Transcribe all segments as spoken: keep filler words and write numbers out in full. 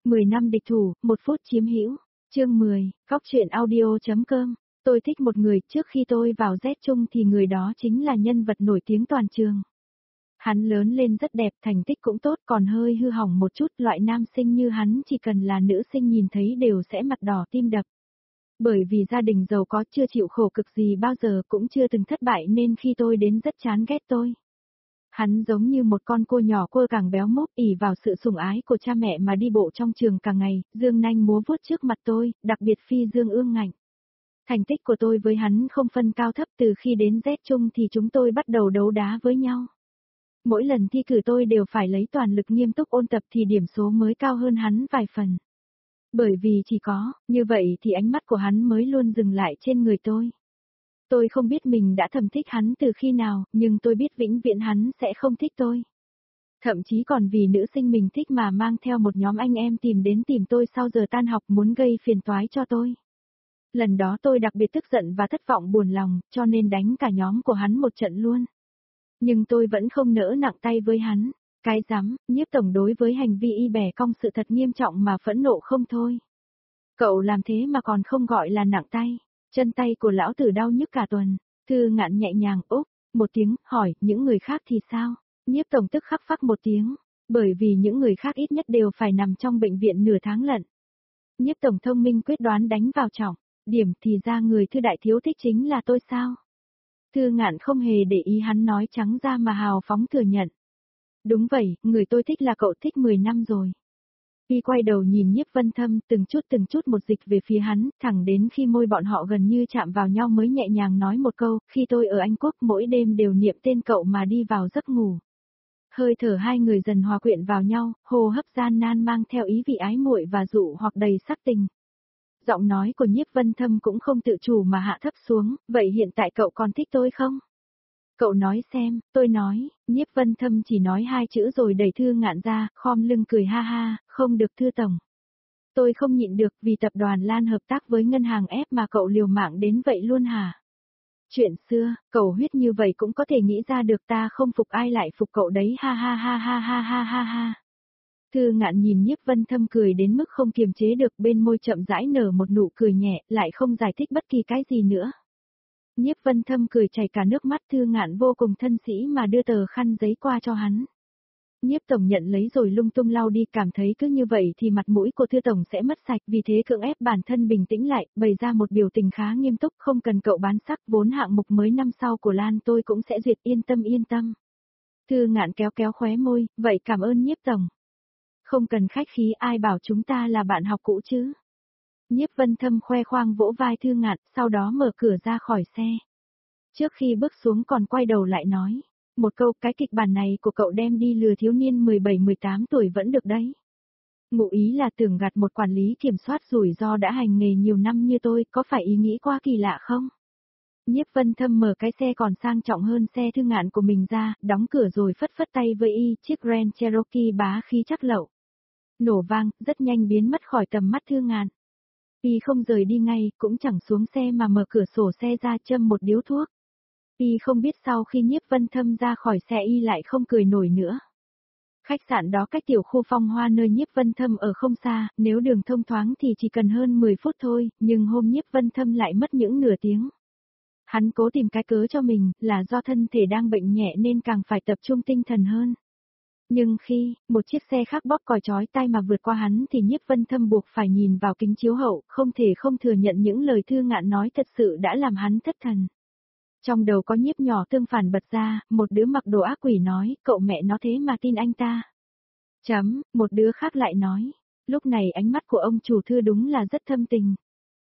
mười năm địch thủ, một phút chiếm hữu. Chương mười, Góc truyện audio.com. Tôi thích một người, trước khi tôi vào Z chung thì người đó chính là nhân vật nổi tiếng toàn trường. Hắn lớn lên rất đẹp, thành tích cũng tốt, còn hơi hư hỏng một chút, loại nam sinh như hắn chỉ cần là nữ sinh nhìn thấy đều sẽ mặt đỏ tim đập. Bởi vì gia đình giàu có, chưa chịu khổ cực gì bao giờ, cũng chưa từng thất bại nên khi tôi đến rất chán ghét tôi. Hắn giống như một con cua nhỏ cua càng béo mốc, ỉ vào sự sủng ái của cha mẹ mà đi bộ trong trường cả ngày, dương nanh múa vuốt trước mặt tôi, đặc biệt phi dương ương ngạnh. Thành tích của tôi với hắn không phân cao thấp, từ khi đến Z chung thì chúng tôi bắt đầu đấu đá với nhau. Mỗi lần thi cử tôi đều phải lấy toàn lực nghiêm túc ôn tập thì điểm số mới cao hơn hắn vài phần. Bởi vì chỉ có, như vậy thì ánh mắt của hắn mới luôn dừng lại trên người tôi. Tôi không biết mình đã thầm thích hắn từ khi nào, nhưng tôi biết vĩnh viễn hắn sẽ không thích tôi. Thậm chí còn vì nữ sinh mình thích mà mang theo một nhóm anh em tìm đến tìm tôi sau giờ tan học muốn gây phiền toái cho tôi. Lần đó tôi đặc biệt tức giận và thất vọng buồn lòng, cho nên đánh cả nhóm của hắn một trận luôn. Nhưng tôi vẫn không nỡ nặng tay với hắn. Cái rắm, Nhiếp tổng đối với hành vi y bẻ cong sự thật nghiêm trọng mà phẫn nộ không thôi. Cậu làm thế mà còn không gọi là nặng tay. Chân tay của lão tử đau nhức cả tuần. Thư Ngạn nhẹ nhàng úp, một tiếng, hỏi, những người khác thì sao? Nhiếp tổng tức khắc phắc một tiếng. Bởi vì những người khác ít nhất đều phải nằm trong bệnh viện nửa tháng lận. Nhiếp tổng thông minh quyết đoán đánh vào trọng. Điểm thì ra người Thư đại thiếu thích chính là tôi sao? Thư Ngạn không hề để ý hắn nói trắng ra mà hào phóng thừa nhận. Đúng vậy, người tôi thích là cậu, thích mười năm rồi. Y quay đầu nhìn Nhiếp Vân Thâm, từng chút từng chút một dịch về phía hắn, thẳng đến khi môi bọn họ gần như chạm vào nhau mới nhẹ nhàng nói một câu, khi tôi ở Anh Quốc mỗi đêm đều niệm tên cậu mà đi vào giấc ngủ. Hơi thở hai người dần hòa quyện vào nhau, hô hấp gian nan mang theo ý vị ái muội và dụ hoặc đầy sắc tình. Giọng nói của Nhiếp Vân Thâm cũng không tự chủ mà hạ thấp xuống, vậy hiện tại cậu còn thích tôi không? Cậu nói xem, tôi nói, Nhiếp Vân Thâm chỉ nói hai chữ rồi đẩy Thư Ngạn ra, khom lưng cười ha ha, không được Thư tổng. Tôi không nhịn được vì tập đoàn Lan hợp tác với ngân hàng ép mà cậu liều mạng đến vậy luôn hả? Chuyện xưa, cầu huyết như vậy cũng có thể nghĩ ra được, ta không phục ai lại phục cậu đấy, ha ha ha ha ha ha ha ha. Thư Ngạn nhìn Nhiếp Vân Thâm cười đến mức không kiềm chế được, bên môi chậm rãi nở một nụ cười nhẹ, lại không giải thích bất kỳ cái gì nữa. Nhiếp Vân Thâm cười chảy cả nước mắt, Thư Ngạn vô cùng thân sĩ mà đưa tờ khăn giấy qua cho hắn. Nhiếp tổng nhận lấy rồi lung tung lau đi, cảm thấy cứ như vậy thì mặt mũi của Thư tổng sẽ mất sạch, vì thế cưỡng ép bản thân bình tĩnh lại, bày ra một biểu tình khá nghiêm túc, không cần cậu bán sắc, vốn hạng mục mới năm sau của Lan tôi cũng sẽ duyệt, yên tâm yên tâm. Thư Ngạn kéo kéo khóe môi, vậy cảm ơn Nhiếp tổng. Không cần khách khí, ai bảo chúng ta là bạn học cũ chứ. Nhiếp Vân Thâm khoe khoang vỗ vai Thư Ngạn, sau đó mở cửa ra khỏi xe. Trước khi bước xuống còn quay đầu lại nói, một câu, cái kịch bản này của cậu đem đi lừa thiếu niên mười bảy mười tám tuổi vẫn được đấy. Ngụ ý là tưởng gạt một quản lý kiểm soát rủi ro đã hành nghề nhiều năm như tôi, có phải ý nghĩ quá kỳ lạ không? Nhiếp Vân Thâm mở cái xe còn sang trọng hơn xe Thư Ngạn của mình ra, đóng cửa rồi phất phất tay với y, chiếc Grand Cherokee bá khí chắc lậu. Nổ vang, rất nhanh biến mất khỏi tầm mắt Thư Ngạn. Y không rời đi ngay, cũng chẳng xuống xe mà mở cửa sổ xe ra châm một điếu thuốc. Y không biết sau khi Nhiếp Vân Thâm ra khỏi xe y lại không cười nổi nữa. Khách sạn đó cách tiểu khu Phong Hoa nơi Nhiếp Vân Thâm ở không xa, nếu đường thông thoáng thì chỉ cần hơn mười phút thôi, nhưng hôm Nhiếp Vân Thâm lại mất những nửa tiếng. Hắn cố tìm cái cớ cho mình, là do thân thể đang bệnh nhẹ nên càng phải tập trung tinh thần hơn. Nhưng khi, một chiếc xe khác bóp còi chói tai mà vượt qua hắn thì Nhiếp Vân Thâm buộc phải nhìn vào kính chiếu hậu, không thể không thừa nhận những lời Thư Ngạn nói thật sự đã làm hắn thất thần. Trong đầu có Nhiếp nhỏ tương phản bật ra, một đứa mặc đồ ác quỷ nói, cậu mẹ nó thế mà tin anh ta. Chấm, một đứa khác lại nói, lúc này ánh mắt của ông chủ Thư đúng là rất thâm tình.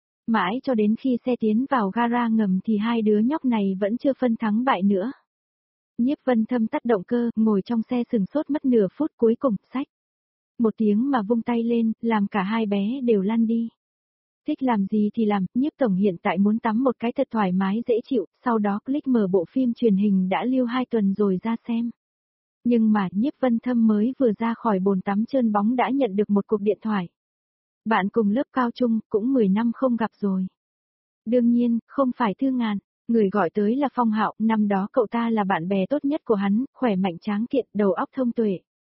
Mãi cho đến khi xe tiến vào gara ngầm thì hai đứa nhóc này vẫn chưa phân thắng bại nữa. Nhiếp Vân Thâm tắt động cơ, ngồi trong xe sừng sốt mất nửa phút, cuối cùng, xách. Một tiếng mà vung tay lên, làm cả hai bé đều lăn đi. Thích làm gì thì làm, Nhiếp tổng hiện tại muốn tắm một cái thật thoải mái dễ chịu, sau đó click mở bộ phim truyền hình đã lưu hai tuần rồi ra xem. Nhưng mà Nhiếp Vân Thâm mới vừa ra khỏi bồn tắm trơn bóng đã nhận được một cuộc điện thoại. Bạn cùng lớp cao trung, cũng mười năm không gặp rồi. Đương nhiên, không phải Thư Ngạn. Người gọi tới là Phong Hạo, năm đó cậu ta là bạn bè tốt nhất của hắn, khỏe mạnh tráng kiện, đầu óc thông tuệ.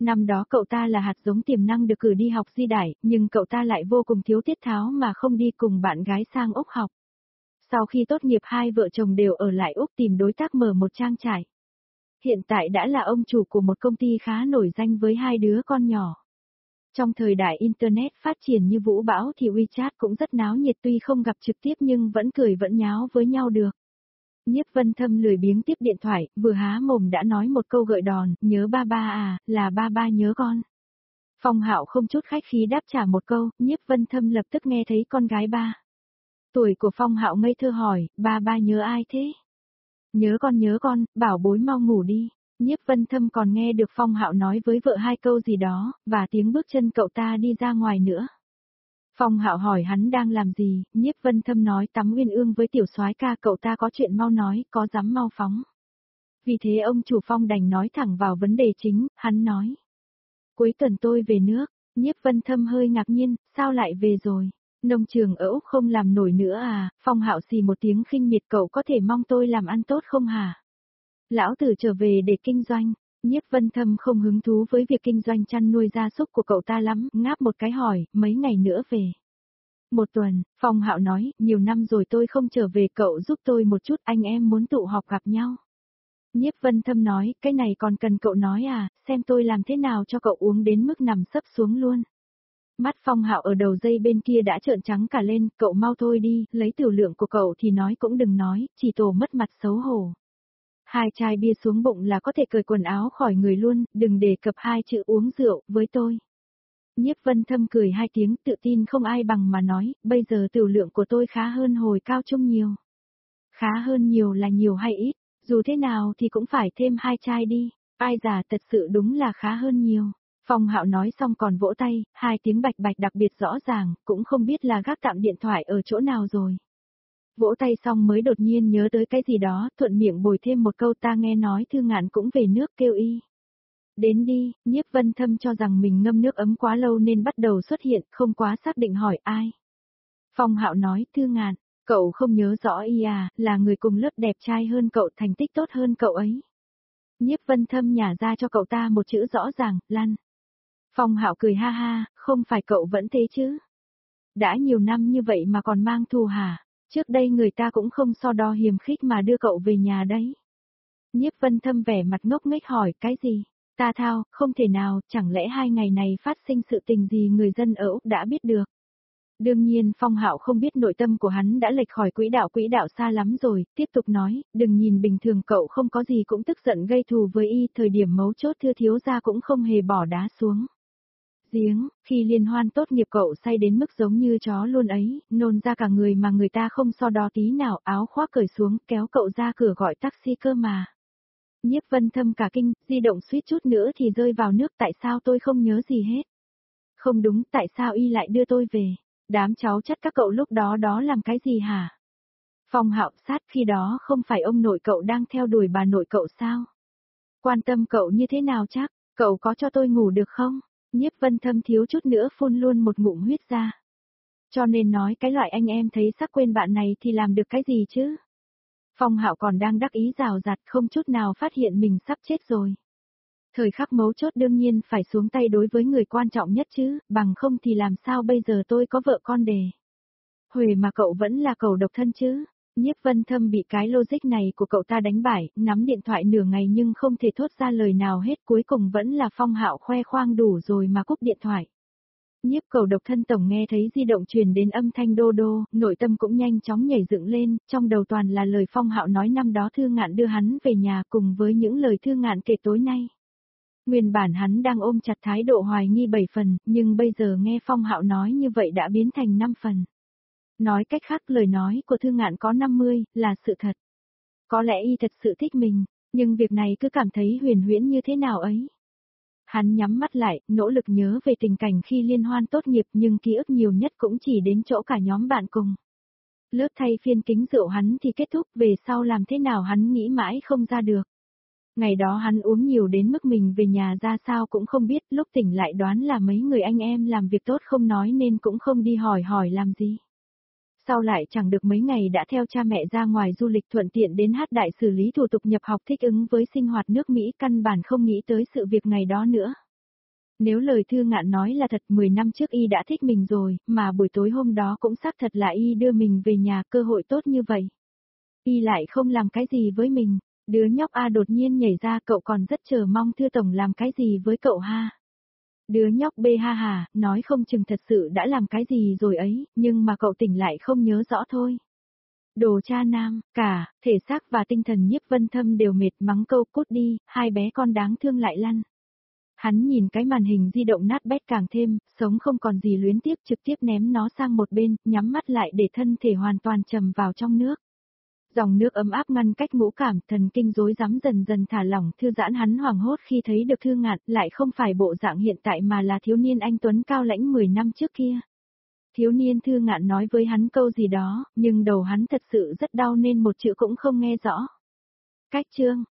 Năm đó cậu ta là hạt giống tiềm năng được cử đi học di đại, nhưng cậu ta lại vô cùng thiếu tiết tháo mà không đi cùng bạn gái sang Úc học. Sau khi tốt nghiệp hai vợ chồng đều ở lại Úc tìm đối tác mở một trang trại. Hiện tại đã là ông chủ của một công ty khá nổi danh với hai đứa con nhỏ. Trong thời đại Internet phát triển như vũ bão thì WeChat cũng rất náo nhiệt, tuy không gặp trực tiếp nhưng vẫn cười vẫn nháo với nhau được. Nhiếp Vân Thâm lười biếng tiếp điện thoại, vừa há mồm đã nói một câu gợi đòn, nhớ ba ba à, là ba ba nhớ con. Phong Hạo không chút khách khí đáp trả một câu, Nhiếp Vân Thâm lập tức nghe thấy con gái ba. Tuổi của Phong Hạo ngây thơ hỏi, ba ba nhớ ai thế? Nhớ con nhớ con, bảo bối mau ngủ đi. Nhiếp Vân Thâm còn nghe được Phong Hạo nói với vợ hai câu gì đó, và tiếng bước chân cậu ta đi ra ngoài nữa. Phong Hạo hỏi hắn đang làm gì, Nhiếp Vân Thâm nói tắm uyên ương với tiểu soái ca, cậu ta có chuyện mau nói, có dám mau phóng. Vì thế ông chủ Phong đành nói thẳng vào vấn đề chính, hắn nói. Cuối tuần tôi về nước, Nhiếp Vân Thâm hơi ngạc nhiên, sao lại về rồi? Nông trường ở Úc không làm nổi nữa à? Phong Hạo xì một tiếng khinh miệt, cậu có thể mong tôi làm ăn tốt không hả? Lão tử trở về để kinh doanh. Nhiếp Vân Thâm không hứng thú với việc kinh doanh chăn nuôi gia súc của cậu ta lắm, ngáp một cái hỏi, mấy ngày nữa về. Một tuần, Phong Hạo nói, nhiều năm rồi tôi không trở về, cậu giúp tôi một chút, anh em muốn tụ họp gặp nhau. Nhiếp Vân Thâm nói, cái này còn cần cậu nói à, xem tôi làm thế nào cho cậu uống đến mức nằm sấp xuống luôn. Mắt Phong Hạo ở đầu dây bên kia đã trợn trắng cả lên, cậu mau thôi đi, lấy tiểu lượng của cậu thì nói cũng đừng nói, chỉ tổ mất mặt xấu hổ. Hai chai bia xuống bụng là có thể cởi quần áo khỏi người luôn, đừng đề cập hai chữ uống rượu với tôi. Nhiếp Vân Thâm cười hai tiếng, tự tin không ai bằng mà nói, bây giờ tiểu lượng của tôi khá hơn hồi cao trung nhiều. Khá hơn nhiều là nhiều hay ít, dù thế nào thì cũng phải thêm hai chai đi, ai già thật sự đúng là khá hơn nhiều. Phong Hạo nói xong còn vỗ tay, hai tiếng bạch bạch đặc biệt rõ ràng, cũng không biết là gác tạm điện thoại ở chỗ nào rồi. Vỗ tay xong mới đột nhiên nhớ tới cái gì đó, thuận miệng bồi thêm một câu, ta nghe nói Thư Ngạn cũng về nước, kêu y. Đến đi, Nhiếp Vân Thâm cho rằng mình ngâm nước ấm quá lâu nên bắt đầu xuất hiện, không quá xác định hỏi ai. Phong Hạo nói, Thư Ngạn, cậu không nhớ rõ y à, là người cùng lớp đẹp trai hơn cậu, thành tích tốt hơn cậu ấy. Nhiếp Vân Thâm nhả ra cho cậu ta một chữ rõ ràng, lăn. Phong Hạo cười ha ha, không phải cậu vẫn thế chứ. Đã nhiều năm như vậy mà còn mang thù hả? Trước đây người ta cũng không so đo hiềm khích mà đưa cậu về nhà đấy. Nhiếp Vân Thâm vẻ mặt ngốc nghếch hỏi, cái gì? Ta thao, không thể nào, chẳng lẽ hai ngày này phát sinh sự tình gì người dân ở Úc đã biết được? Đương nhiên Phong Hạo không biết nội tâm của hắn đã lệch khỏi quỹ đạo quỹ đạo xa lắm rồi, tiếp tục nói, đừng nhìn bình thường cậu không có gì cũng tức giận gây thù với y, thời điểm mấu chốt thưa thiếu gia cũng không hề bỏ đá xuống giếng, khi liên hoan tốt nghiệp cậu say đến mức giống như chó luôn ấy, nôn ra cả người mà người ta không so đo tí nào, áo khoác cởi xuống, kéo cậu ra cửa gọi taxi cơ mà. Nhiếp Vân Thâm cả kinh, di động suýt chút nữa thì rơi vào nước, tại sao tôi không nhớ gì hết? Không đúng, tại sao y lại đưa tôi về? Đám cháu chắc các cậu lúc đó đó làm cái gì hả? Phong Hạo sát, khi đó không phải ông nội cậu đang theo đuổi bà nội cậu sao? Quan tâm cậu như thế nào chắc, cậu có cho tôi ngủ được không? Nhiếp Vân Thâm thiếu chút nữa phun luôn một ngụm huyết ra. Cho nên nói cái loại anh em thấy sắc quên bạn này thì làm được cái gì chứ? Phong Hạo còn đang đắc ý rào rạt, không chút nào phát hiện mình sắp chết rồi. Thời khắc mấu chốt đương nhiên phải xuống tay đối với người quan trọng nhất chứ, bằng không thì làm sao bây giờ tôi có vợ con đề. Huề mà cậu vẫn là cậu độc thân chứ. Nhiếp Vân Thâm bị cái logic này của cậu ta đánh bại, nắm điện thoại nửa ngày nhưng không thể thốt ra lời nào hết, cuối cùng vẫn là Phong Hạo khoe khoang đủ rồi mà cúp điện thoại. Nhiếp Cầu độc thân tổng nghe thấy di động truyền đến âm thanh đô đô, nội tâm cũng nhanh chóng nhảy dựng lên, trong đầu toàn là lời Phong Hạo nói năm đó Thư Ngạn đưa hắn về nhà cùng với những lời Thư Ngạn kể tối nay. Nguyên bản hắn đang ôm chặt thái độ hoài nghi bảy phần, nhưng bây giờ nghe Phong Hạo nói như vậy đã biến thành năm phần. Nói cách khác lời nói của Thư Ngạn có năm mươi, là sự thật. Có lẽ y thật sự thích mình, nhưng việc này cứ cảm thấy huyền huyễn như thế nào ấy. Hắn nhắm mắt lại, nỗ lực nhớ về tình cảnh khi liên hoan tốt nghiệp nhưng ký ức nhiều nhất cũng chỉ đến chỗ cả nhóm bạn cùng. Lướt thay phiên kính rượu hắn thì kết thúc, về sau làm thế nào hắn nghĩ mãi không ra được. Ngày đó hắn uống nhiều đến mức mình về nhà ra sao cũng không biết, lúc tỉnh lại đoán là mấy người anh em làm việc tốt không nói nên cũng không đi hỏi hỏi làm gì. Sau lại chẳng được mấy ngày đã theo cha mẹ ra ngoài du lịch, thuận tiện đến Hát Đại xử lý thủ tục nhập học thích ứng với sinh hoạt nước Mỹ, căn bản không nghĩ tới sự việc ngày đó nữa. Nếu lời Thư Ngạn nói là thật, mười năm trước y đã thích mình rồi, mà buổi tối hôm đó cũng xác thật là y đưa mình về nhà, cơ hội tốt như vậy. Y lại không làm cái gì với mình, đứa nhóc A đột nhiên nhảy ra, cậu còn rất chờ mong Thư Tổng làm cái gì với cậu ha. Đứa nhóc B ha hà, nói không chừng thật sự đã làm cái gì rồi ấy, nhưng mà cậu tỉnh lại không nhớ rõ thôi. Đồ cha nam, cả, thể xác và tinh thần Nhiếp Vân Thâm đều mệt, mắng câu cút đi, hai bé con đáng thương lại lăn. Hắn nhìn cái màn hình di động nát bét càng thêm, sống không còn gì luyến tiếc, trực tiếp ném nó sang một bên, nhắm mắt lại để thân thể hoàn toàn trầm vào trong nước. Dòng nước ấm áp ngăn cách ngũ cảm, thần kinh rối rắm dần dần thả lỏng, thư giãn. Hắn hoảng hốt khi thấy được Thư Ngạn, lại không phải bộ dạng hiện tại mà là thiếu niên anh tuấn cao lãnh mười năm trước kia. Thiếu niên Thư Ngạn nói với hắn câu gì đó, nhưng đầu hắn thật sự rất đau nên một chữ cũng không nghe rõ. Cách chương